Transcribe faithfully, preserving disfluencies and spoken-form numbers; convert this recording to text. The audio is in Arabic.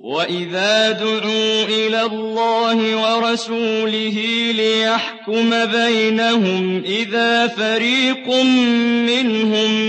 وَإِذَا دُعُوا إِلَى اللَّهِ وَرَسُولِهِ لِيَحْكُمَ بَيْنَهُمْ إِذَا فَرِيقٌ مِّنْهُم